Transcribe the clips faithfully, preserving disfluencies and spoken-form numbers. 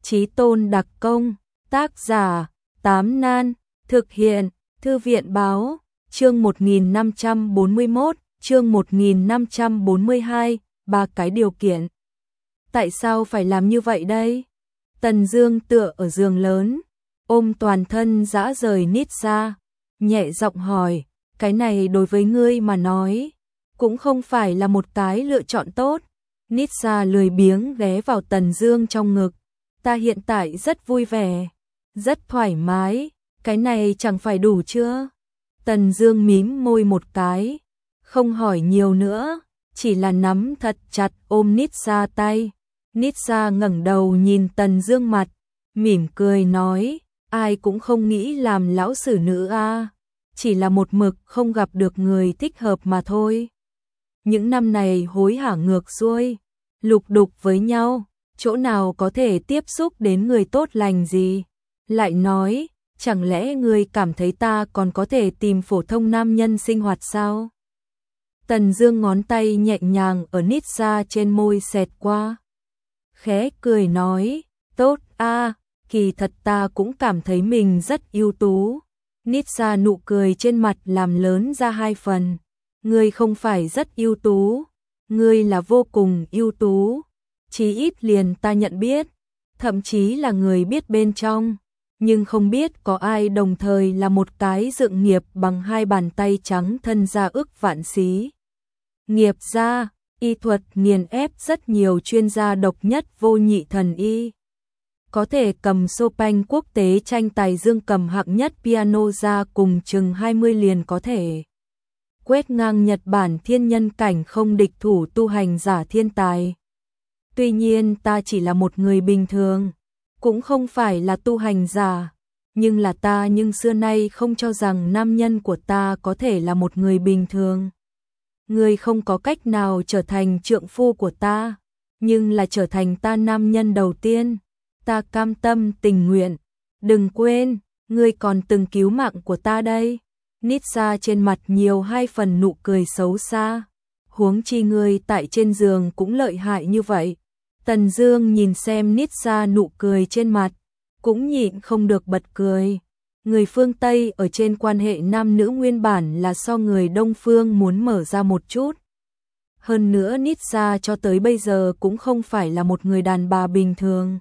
Chí tôn đặc công, tác giả, Tám Nan, thực hiện, Thư viện báo, chương một nghìn năm trăm bốn mươi mốt, chương một nghìn năm trăm bốn mươi hai, ba cái điều kiện. Tại sao phải làm như vậy đây? Tần Dương tựa ở giường lớn, ôm toàn thân rã rời Nít ra, nhẹ giọng hỏi, cái này đối với ngươi mà nói, cũng không phải là một cái lựa chọn tốt. Nít ra lười biếng ghé vào Tần Dương trong ngực, ta hiện tại rất vui vẻ, rất thoải mái, cái này chẳng phải đủ chưa? Tần Dương mím môi một cái, không hỏi nhiều nữa, chỉ là nắm thật chặt ôm Nít ra tay. Nít ra ngẩng đầu nhìn Tần Dương mặt, mỉm cười nói, ai cũng không nghĩ làm lão sử nữ a, chỉ là một mực không gặp được người thích hợp mà thôi. Những năm này hối hả ngược xuôi, lục đục với nhau, chỗ nào có thể tiếp xúc đến người tốt lành gì? Lại nói, chẳng lẽ ngươi cảm thấy ta còn có thể tìm phổ thông nam nhân sinh hoạt sao? Tần Dương ngón tay nhẹ nhàng ở Nít ra trên môi xẹt qua, khẽ cười nói, tốt a, kỳ thật ta cũng cảm thấy mình rất ưu tú. Nít ra nụ cười trên mặt làm lớn ra hai phần, ngươi không phải rất ưu tú, ngươi là vô cùng ưu tú, chí ít liền ta nhận biết, thậm chí là người biết bên trong, nhưng không biết có ai đồng thời là một cái dựng nghiệp bằng hai bàn tay trắng thân ra ức vạn xí. Nghiệp gia, y thuật nghiền ép rất nhiều chuyên gia độc nhất vô nhị thần y. Có thể cầm Chopin quốc tế tranh tài dương cầm hạng nhất piano ra cùng chừng hai mươi liền có thể quét ngang Nhật Bản thiên nhân cảnh không địch thủ tu hành giả thiên tài. Tuy nhiên ta chỉ là một người bình thường, cũng không phải là tu hành giả, nhưng là ta nhưng xưa nay không cho rằng nam nhân của ta có thể là một người bình thường. Ngươi không có cách nào trở thành trượng phu của ta, nhưng là trở thành ta nam nhân đầu tiên. Ta cam tâm tình nguyện, đừng quên, ngươi còn từng cứu mạng của ta đây. Nít ra trên mặt nhiều hai phần nụ cười xấu xa, huống chi ngươi tại trên giường cũng lợi hại như vậy. Tần Dương nhìn xem Nít ra nụ cười trên mặt, cũng nhịn không được bật cười. Người phương Tây ở trên quan hệ nam nữ nguyên bản là so người Đông phương muốn mở ra một chút. Hơn nữa Nít ra cho tới bây giờ cũng không phải là một người đàn bà bình thường.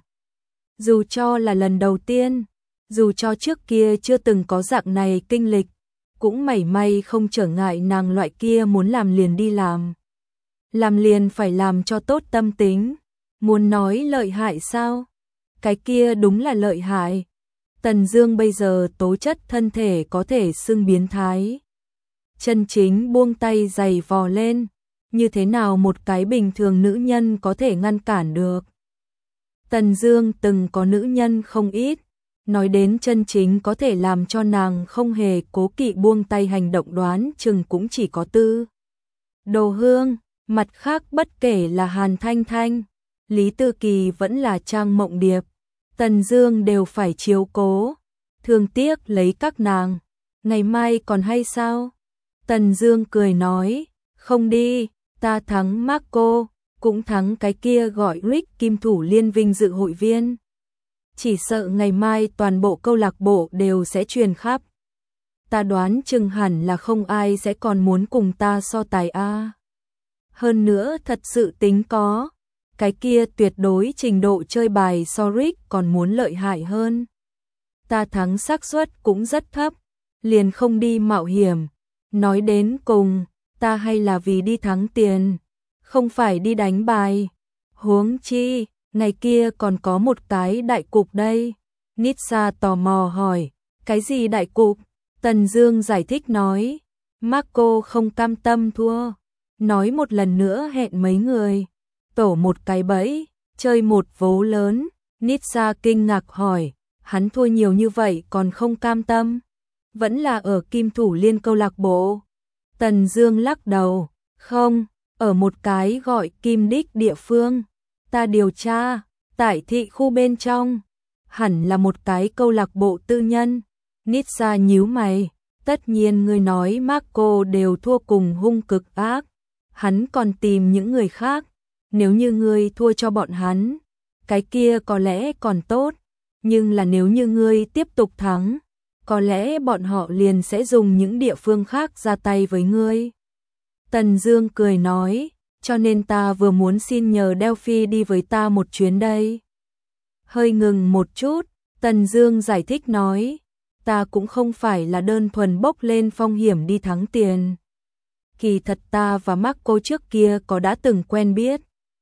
Dù cho là lần đầu tiên, dù cho trước kia chưa từng có dạng này kinh lịch, cũng mảy may không trở ngại nàng loại kia muốn làm liền đi làm. Làm liền phải làm cho tốt tâm tính, muốn nói lợi hại sao? Cái kia đúng là lợi hại. Tần Dương bây giờ tố chất thân thể có thể xưng biến thái. Chân chính buông tay giày vò lên, như thế nào một cái bình thường nữ nhân có thể ngăn cản được? Tần Dương từng có nữ nhân không ít, nói đến chân chính có thể làm cho nàng không hề cố kỵ buông tay hành động đoán chừng cũng chỉ có Tư Đồ Hương, mặt khác bất kể là Hàn Thanh Thanh, Lý Tư Kỳ vẫn là Trang Mộng Điệp, Tần Dương đều phải chiếu cố, thương tiếc lấy các nàng. Ngày mai còn hay sao? Tần Dương cười nói, không đi, ta thắng Marco, cũng thắng cái kia gọi Rick Kim Thủ Liên vinh dự hội viên. Chỉ sợ ngày mai toàn bộ câu lạc bộ đều sẽ truyền khắp. Ta đoán chừng hẳn là không ai sẽ còn muốn cùng ta so tài a. Hơn nữa thật sự tính có, cái kia tuyệt đối trình độ chơi bài so Rick còn muốn lợi hại hơn. Ta thắng xác suất cũng rất thấp, liền không đi mạo hiểm. Nói đến cùng, ta hay là vì đi thắng tiền, không phải đi đánh bài. Huống chi, ngày kia còn có một cái đại cục đây. Nít ra tò mò hỏi, cái gì đại cục? Tần Dương giải thích nói, Marco không cam tâm thua, nói một lần nữa hẹn mấy người tổ một cái bẫy, chơi một vố lớn. Nít ra kinh ngạc hỏi, hắn thua nhiều như vậy còn không cam tâm? Vẫn là ở Kim Thủ Liên câu lạc bộ? Tần Dương lắc đầu, không, ở một cái gọi Kim Đích địa phương. Ta điều tra, tại thị khu bên trong, hẳn là một cái câu lạc bộ tư nhân. Nít ra nhíu mày, tất nhiên ngươi nói Marco đều thua cùng hung cực ác, hắn còn tìm những người khác, nếu như ngươi thua cho bọn hắn, cái kia có lẽ còn tốt, nhưng là nếu như ngươi tiếp tục thắng, có lẽ bọn họ liền sẽ dùng những địa phương khác ra tay với ngươi. Tần Dương cười nói, cho nên ta vừa muốn xin nhờ Delphi đi với ta một chuyến đây. Hơi ngừng một chút, Tần Dương giải thích nói, ta cũng không phải là đơn thuần bốc lên phong hiểm đi thắng tiền. Kỳ thật ta và Marco trước kia có đã từng quen biết.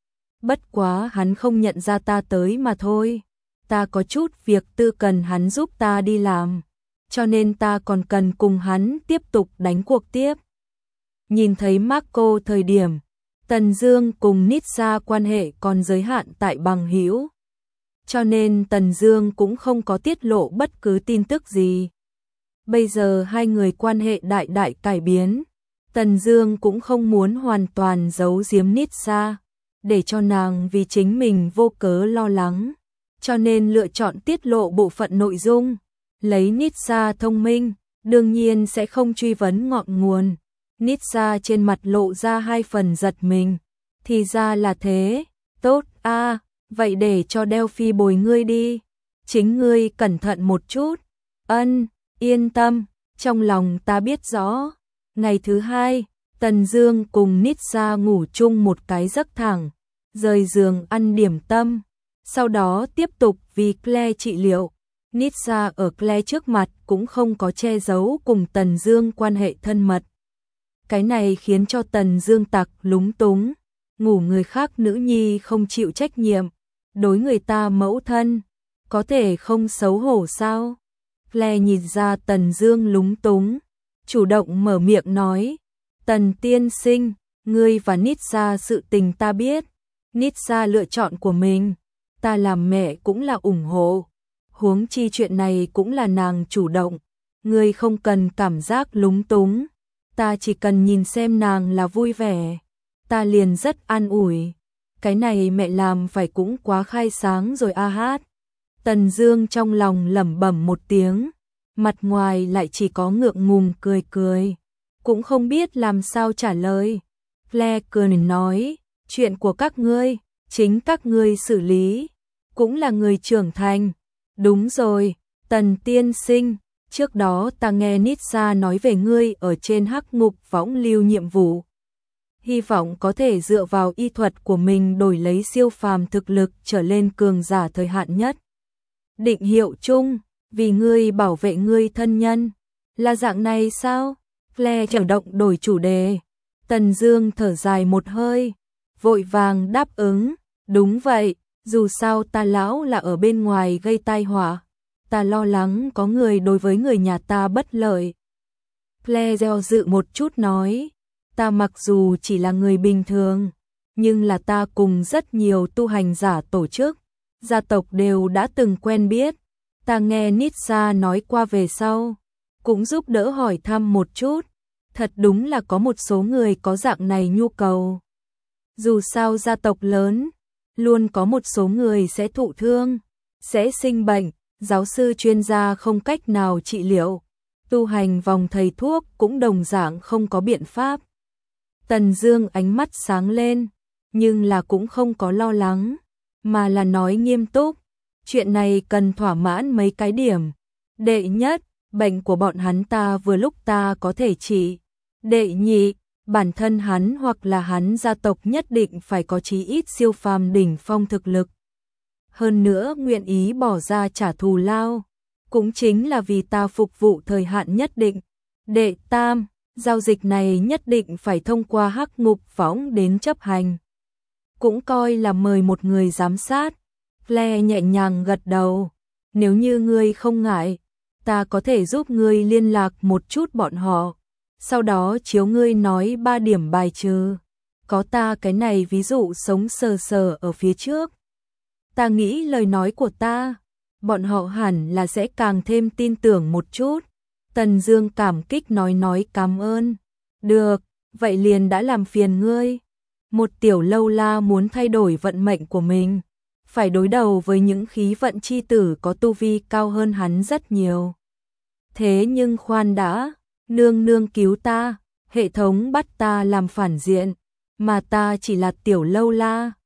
Bất quá hắn không nhận ra ta tới mà thôi. Ta có chút việc tư cần hắn giúp ta đi làm, cho nên ta còn cần cùng hắn tiếp tục đánh cuộc tiếp. Nhìn thấy Marco thời điểm, Tần Dương cùng Nitsa quan hệ còn giới hạn tại bằng hữu, cho nên Tần Dương cũng không có tiết lộ bất cứ tin tức gì. Bây giờ hai người quan hệ đại đại cải biến, Tần Dương cũng không muốn hoàn toàn giấu giếm Nitsa, để cho nàng vì chính mình vô cớ lo lắng, cho nên lựa chọn tiết lộ bộ phận nội dung. Lấy Nitsa thông minh, đương nhiên sẽ không truy vấn ngọn nguồn. Nitsa trên mặt lộ ra hai phần giật mình. Thì ra là thế, tốt a, à, vậy để cho Delphi bồi ngươi đi. Chính ngươi cẩn thận một chút. Ân, yên tâm, trong lòng ta biết rõ. Ngày thứ hai, Tần Dương cùng Nitsa ngủ chung một cái giấc thẳng, rời giường ăn điểm tâm, sau đó tiếp tục vì Claire trị liệu. Nitsa ở Claire trước mặt cũng không có che giấu cùng Tần Dương quan hệ thân mật. Cái này khiến cho Tần Dương tặc lúng túng, ngủ người khác nữ nhi không chịu trách nhiệm, đối người ta mẫu thân, có thể không xấu hổ sao? Claire nhìn ra Tần Dương lúng túng, chủ động mở miệng nói, Tần tiên sinh, ngươi và Nitsa sự tình ta biết, Nitsa lựa chọn của mình, ta làm mẹ cũng là ủng hộ, huống chi chuyện này cũng là nàng chủ động, ngươi không cần cảm giác lúng túng, ta chỉ cần nhìn xem nàng là vui vẻ, ta liền rất an ủi, cái này mẹ làm phải cũng quá khai sáng rồi a hát. Tần Dương trong lòng lẩm bẩm một tiếng, mặt ngoài lại chỉ có ngượng ngùng cười cười, cũng không biết làm sao trả lời. Claire cười nói, chuyện của các ngươi, chính các ngươi xử lý, cũng là người trưởng thành. Đúng rồi, Tần tiên sinh, trước đó ta nghe Nitsa nói về ngươi ở trên hắc ngục võng lưu nhiệm vụ. Hy vọng có thể dựa vào y thuật của mình đổi lấy siêu phàm thực lực trở lên cường giả thời hạn nhất. Định hiệu chung, vì ngươi bảo vệ ngươi thân nhân. Là dạng này sao? Claire chủ động đổi chủ đề. Tần Dương thở dài một hơi, vội vàng đáp ứng, đúng vậy, dù sao ta lão là ở bên ngoài gây tai họa, ta lo lắng có người đối với người nhà ta bất lợi. Claire do dự một chút nói, ta mặc dù chỉ là người bình thường, nhưng là ta cùng rất nhiều tu hành giả tổ chức, gia tộc đều đã từng quen biết, ta nghe Nitsa nói qua về sau, cũng giúp đỡ hỏi thăm một chút, thật đúng là có một số người có dạng này nhu cầu. Dù sao gia tộc lớn, luôn có một số người sẽ thụ thương, sẽ sinh bệnh, giáo sư chuyên gia không cách nào trị liệu, tu hành vòng thầy thuốc cũng đồng dạng không có biện pháp. Tần Dương ánh mắt sáng lên, nhưng là cũng không có lo lắng, mà là nói nghiêm túc, chuyện này cần thỏa mãn mấy cái điểm. Đệ nhất, bệnh của bọn hắn ta vừa lúc ta có thể trị. Đệ nhị, bản thân hắn hoặc là hắn gia tộc nhất định phải có chí ít siêu phàm đỉnh phong thực lực. Hơn nữa nguyện ý bỏ ra trả thù lao, cũng chính là vì ta phục vụ thời hạn nhất định. Đệ tam, giao dịch này nhất định phải thông qua hắc ngục võng đến chấp hành. Cũng coi là mời một người giám sát. Claire nhẹ nhàng gật đầu, nếu như ngươi không ngại, ta có thể giúp ngươi liên lạc một chút bọn họ, sau đó chiếu ngươi nói ba điểm bài trừ. Có ta cái này ví dụ sống sờ sờ ở phía trước. Ta nghĩ lời nói của ta, bọn họ hẳn là sẽ càng thêm tin tưởng một chút. Tần Dương cảm kích nói nói cảm ơn. Được, vậy liền đã làm phiền ngươi. Một tiểu lâu la muốn thay đổi vận mệnh của mình, phải đối đầu với những khí vận chi tử có tu vi cao hơn hắn rất nhiều. Thế nhưng khoan đã, nương nương cứu ta, hệ thống bắt ta làm phản diện, mà ta chỉ là tiểu lâu la,